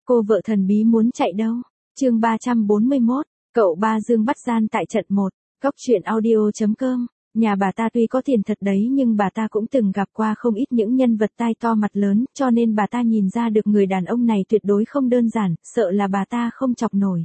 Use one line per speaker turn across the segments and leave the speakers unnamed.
Cô vợ thần bí muốn chạy đâu? Chương 341, cậu ba Dương bắt gian tại trận 1, Góc truyện audio.com. Nhà bà ta tuy có tiền thật đấy nhưng bà ta cũng từng gặp qua không ít những nhân vật tai to mặt lớn, cho nên bà ta nhìn ra được người đàn ông này tuyệt đối không đơn giản, sợ là bà ta không chọc nổi.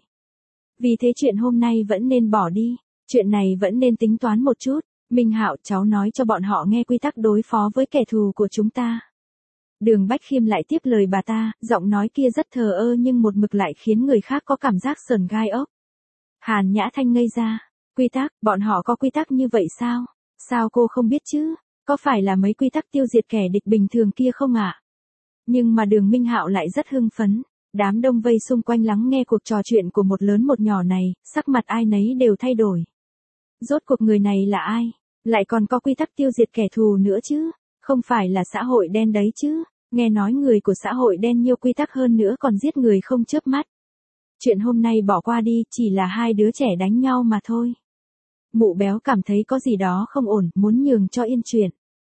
Vì thế chuyện hôm nay vẫn nên bỏ đi, chuyện này vẫn nên tính toán một chút. Minh Hạo, cháu nói cho bọn họ nghe quy tắc đối phó với kẻ thù của chúng ta. Đường Bách Khiêm lại tiếp lời bà ta, giọng nói kia rất thờ ơ nhưng một mực lại khiến người khác có cảm giác sởn gai ốc. Hàn Nhã Thanh ngây ra. Quy tắc, bọn họ có quy tắc như vậy sao? Sao cô không biết chứ? Có phải là mấy quy tắc tiêu diệt kẻ địch bình thường kia không ạ? Nhưng mà Đường Minh Hạo lại rất hưng phấn. Đám đông vây xung quanh lắng nghe cuộc trò chuyện của một lớn một nhỏ này, sắc mặt ai nấy đều thay đổi. Rốt cuộc người này là ai? Lại còn có quy tắc tiêu diệt kẻ thù nữa chứ? Không phải là xã hội đen đấy chứ? Nghe nói người của xã hội đen nhiều quy tắc hơn nữa còn giết người không chớp mắt. Chuyện hôm nay bỏ qua đi, chỉ là hai đứa trẻ đánh nhau mà thôi. Mụ béo cảm thấy có gì đó không ổn, muốn nhường cho yên chuyện.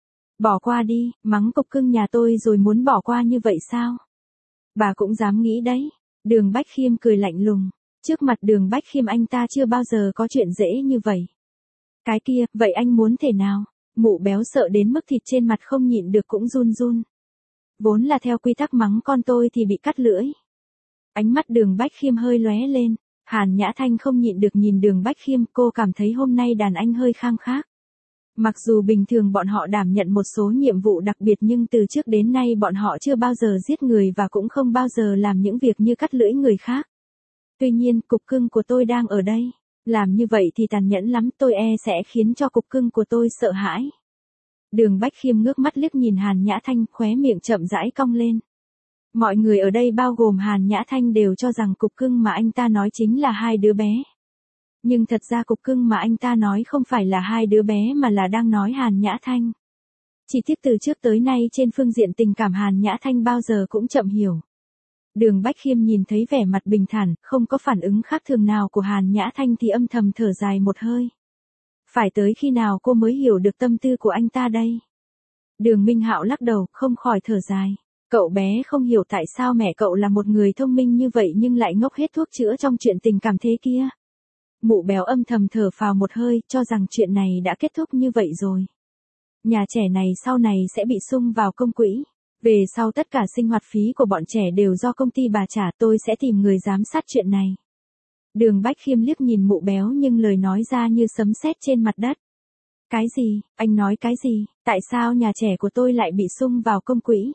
Bỏ qua đi, mắng cục cưng nhà tôi rồi muốn bỏ qua như vậy sao? Bà cũng dám nghĩ đấy. Đường Bách Khiêm cười lạnh lùng. Trước mặt Đường Bách Khiêm anh ta chưa bao giờ có chuyện dễ như vậy. Cái kia, vậy anh muốn thế nào? Mụ béo sợ đến mức thịt trên mặt không nhịn được cũng run run. Vốn là theo quy tắc mắng con tôi thì bị cắt lưỡi. Ánh mắt Đường Bách Khiêm hơi lóe lên. Hàn Nhã Thanh không nhịn được nhìn Đường Bách Khiêm, cô cảm thấy hôm nay đàn anh hơi khang khác. Mặc dù bình thường bọn họ đảm nhận một số nhiệm vụ đặc biệt nhưng từ trước đến nay bọn họ chưa bao giờ giết người và cũng không bao giờ làm những việc như cắt lưỡi người khác. Tuy nhiên, cục cưng của tôi đang ở đây. Làm như vậy thì tàn nhẫn lắm, tôi sẽ khiến cho cục cưng của tôi sợ hãi. Đường Bách Khiêm ngước mắt liếc nhìn Hàn Nhã Thanh, khóe miệng chậm rãi cong lên. Mọi người ở đây bao gồm Hàn Nhã Thanh đều cho rằng cục cưng mà anh ta nói chính là hai đứa bé. Nhưng thật ra cục cưng mà anh ta nói không phải là hai đứa bé mà là đang nói Hàn Nhã Thanh. Chỉ tiếc từ trước tới nay trên phương diện tình cảm Hàn Nhã Thanh bao giờ cũng chậm hiểu. Đường Bách Khiêm nhìn thấy vẻ mặt bình thản, không có phản ứng khác thường nào của Hàn Nhã Thanh thì âm thầm thở dài một hơi. Phải tới khi nào cô mới hiểu được tâm tư của anh ta đây? Đường Minh Hạo lắc đầu, không khỏi thở dài. Cậu bé không hiểu tại sao mẹ cậu là một người thông minh như vậy nhưng lại ngốc hết thuốc chữa trong chuyện tình cảm thế kia. Mụ béo âm thầm thở phào một hơi, cho rằng chuyện này đã kết thúc như vậy rồi. Nhà trẻ này sau này sẽ bị sung vào công quỹ. Về sau tất cả sinh hoạt phí của bọn trẻ đều do công ty bà trả, tôi sẽ tìm người giám sát chuyện này. Đường Bách Khiêm liếc nhìn mụ béo nhưng lời nói ra như sấm sét trên mặt đất. Cái gì? Anh nói cái gì? Tại sao nhà trẻ của tôi lại bị sung vào công quỹ?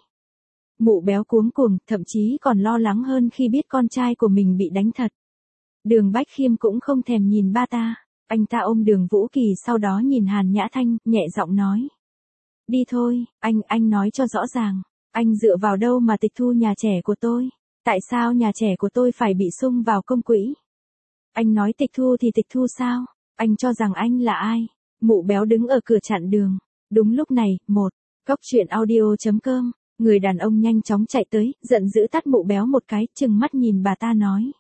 Mụ béo cuống cuồng, thậm chí còn lo lắng hơn khi biết con trai của mình bị đánh thật. Đường Bách Khiêm cũng không thèm nhìn ba ta. Anh ta ôm Đường Vũ Kỳ sau đó nhìn Hàn Nhã Thanh, nhẹ giọng nói. Đi thôi, anh nói cho rõ ràng. Anh dựa vào đâu mà tịch thu nhà trẻ của tôi? Tại sao nhà trẻ của tôi phải bị sung vào công quỹ? Anh nói tịch thu thì tịch thu sao? Anh cho rằng anh là ai? Mụ béo đứng ở cửa chặn đường. Đúng lúc này, Góc truyện audio.com. Người đàn ông nhanh chóng chạy tới, giận dữ tát mụ béo một cái, trừng mắt nhìn bà ta nói.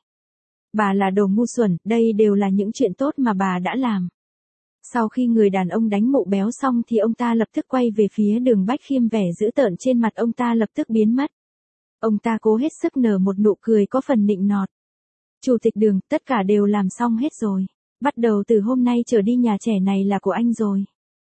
Bà là đồ ngu xuẩn, đây đều là những chuyện tốt mà bà đã làm. Sau khi người đàn ông đánh mụ béo xong thì ông ta lập tức quay về phía Đường Bách Khiêm, vẻ dữ tợn trên mặt ông ta lập tức biến mất. Ông ta cố hết sức nở một nụ cười có phần nịnh nọt. Chủ tịch Đường, tất cả đều làm xong hết rồi. Bắt đầu từ hôm nay trở đi nhà trẻ này là của anh rồi.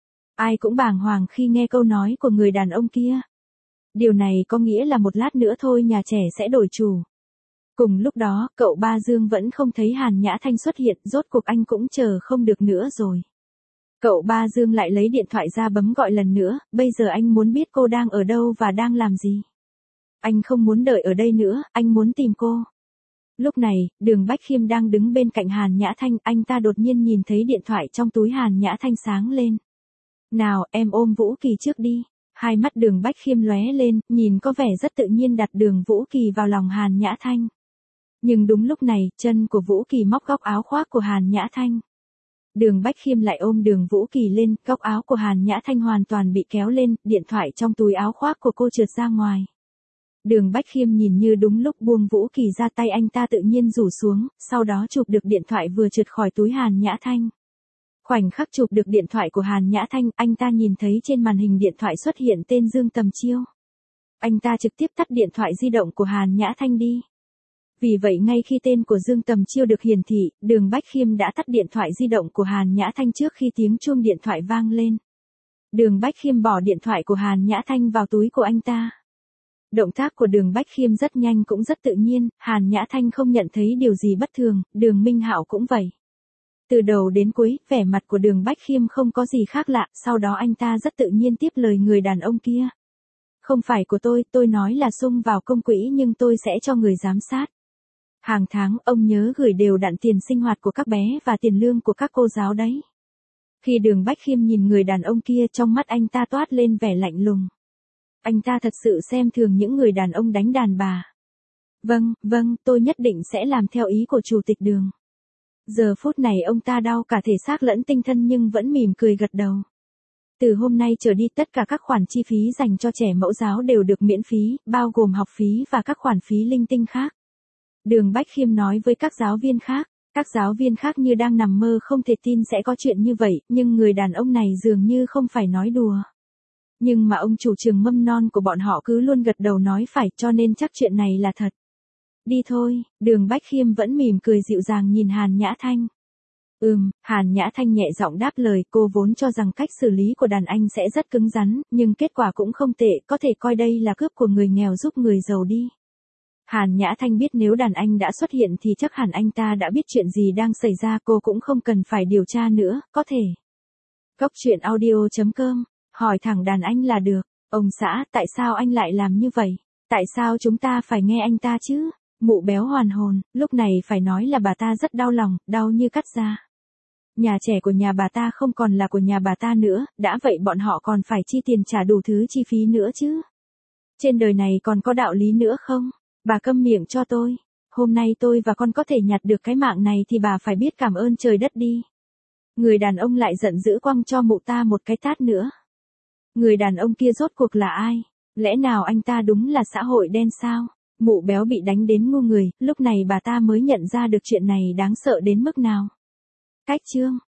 Ai cũng bàng hoàng khi nghe câu nói của người đàn ông kia. Điều này có nghĩa là một lát nữa thôi nhà trẻ sẽ đổi chủ. Cùng lúc đó, cậu ba Dương vẫn không thấy Hàn Nhã Thanh xuất hiện, rốt cuộc anh cũng chờ không được nữa rồi. Cậu ba Dương lại lấy điện thoại ra bấm gọi lần nữa, bây giờ anh muốn biết cô đang ở đâu và đang làm gì. Anh không muốn đợi ở đây nữa, anh muốn tìm cô. Lúc này, Đường Bách Khiêm đang đứng bên cạnh Hàn Nhã Thanh, anh ta đột nhiên nhìn thấy điện thoại trong túi Hàn Nhã Thanh sáng lên. Nào, em ôm Vũ Kỳ trước đi. Hai mắt Đường Bách Khiêm lóe lên, nhìn có vẻ rất tự nhiên đặt Đường Vũ Kỳ vào lòng Hàn Nhã Thanh. Nhưng đúng lúc này, chân của Vũ Kỳ móc góc áo khoác của Hàn Nhã Thanh. Đường Bách Khiêm lại ôm Đường Vũ Kỳ lên, góc áo của Hàn Nhã Thanh hoàn toàn bị kéo lên, điện thoại trong túi áo khoác của cô trượt ra ngoài. Đường Bách Khiêm nhìn như đúng lúc buông Vũ Kỳ ra, tay anh ta tự nhiên rủ xuống, sau đó chụp được điện thoại vừa trượt khỏi túi Hàn Nhã Thanh. Khoảnh khắc chụp được điện thoại của Hàn Nhã Thanh, anh ta nhìn thấy trên màn hình điện thoại xuất hiện tên Dương Tầm Chiêu. Anh ta trực tiếp tắt điện thoại di động của Hàn Nhã Thanh đi. Vì vậy ngay khi tên của Dương Tầm Chiêu được hiển thị, Đường Bách Khiêm đã tắt điện thoại di động của Hàn Nhã Thanh trước khi tiếng chuông điện thoại vang lên. Đường Bách Khiêm bỏ điện thoại của Hàn Nhã Thanh vào túi của anh ta. Động tác của Đường Bách Khiêm rất nhanh cũng rất tự nhiên, Hàn Nhã Thanh không nhận thấy điều gì bất thường, Đường Minh Hạo cũng vậy. Từ đầu đến cuối, vẻ mặt của Đường Bách Khiêm không có gì khác lạ, sau đó anh ta rất tự nhiên tiếp lời người đàn ông kia. Không phải của tôi nói là sung vào công quỹ nhưng tôi sẽ cho người giám sát. Hàng tháng ông nhớ gửi đều đặn tiền sinh hoạt của các bé và tiền lương của các cô giáo đấy. Khi Đường Bách Khiêm nhìn người đàn ông kia trong mắt anh ta toát lên vẻ lạnh lùng. Anh ta thật sự xem thường những người đàn ông đánh đàn bà. Vâng, tôi nhất định sẽ làm theo ý của chủ tịch Đường. Giờ phút này ông ta đau cả thể xác lẫn tinh thần nhưng vẫn mỉm cười gật đầu. Từ hôm nay trở đi tất cả các khoản chi phí dành cho trẻ mẫu giáo đều được miễn phí, bao gồm học phí và các khoản phí linh tinh khác. Đường Bách Khiêm nói với các giáo viên khác. Các giáo viên khác như đang nằm mơ không thể tin sẽ có chuyện như vậy, nhưng người đàn ông này dường như không phải nói đùa. Nhưng mà ông chủ trường mầm non của bọn họ cứ luôn gật đầu nói phải, cho nên chắc chuyện này là thật. Đi thôi, Đường Bách Khiêm vẫn mỉm cười dịu dàng nhìn Hàn Nhã Thanh. Hàn Nhã Thanh nhẹ giọng đáp lời, cô vốn cho rằng cách xử lý của đàn anh sẽ rất cứng rắn, nhưng kết quả cũng không tệ, có thể coi đây là cướp của người nghèo giúp người giàu đi. Hàn Nhã Thanh biết nếu đàn anh đã xuất hiện thì chắc hẳn anh ta đã biết chuyện gì đang xảy ra, cô cũng không cần phải điều tra nữa, có thể. Góc truyện audio.com, hỏi thẳng đàn anh là được. Ông xã, tại sao anh lại làm như vậy? Tại sao chúng ta phải nghe anh ta chứ? Mụ béo hoàn hồn, lúc này phải nói là bà ta rất đau lòng, đau như cắt da. Nhà trẻ của nhà bà ta không còn là của nhà bà ta nữa, đã vậy bọn họ còn phải chi tiền trả đủ thứ chi phí nữa chứ. Trên đời này còn có đạo lý nữa không? Bà câm miệng cho tôi. Hôm nay tôi và con có thể nhặt được cái mạng này thì bà phải biết cảm ơn trời đất đi. Người đàn ông lại giận dữ quăng cho mụ ta một cái tát nữa. Người đàn ông kia rốt cuộc là ai? Lẽ nào anh ta đúng là xã hội đen sao? Mụ béo bị đánh đến ngu người, lúc này bà ta mới nhận ra được chuyện này đáng sợ đến mức nào. Cách chương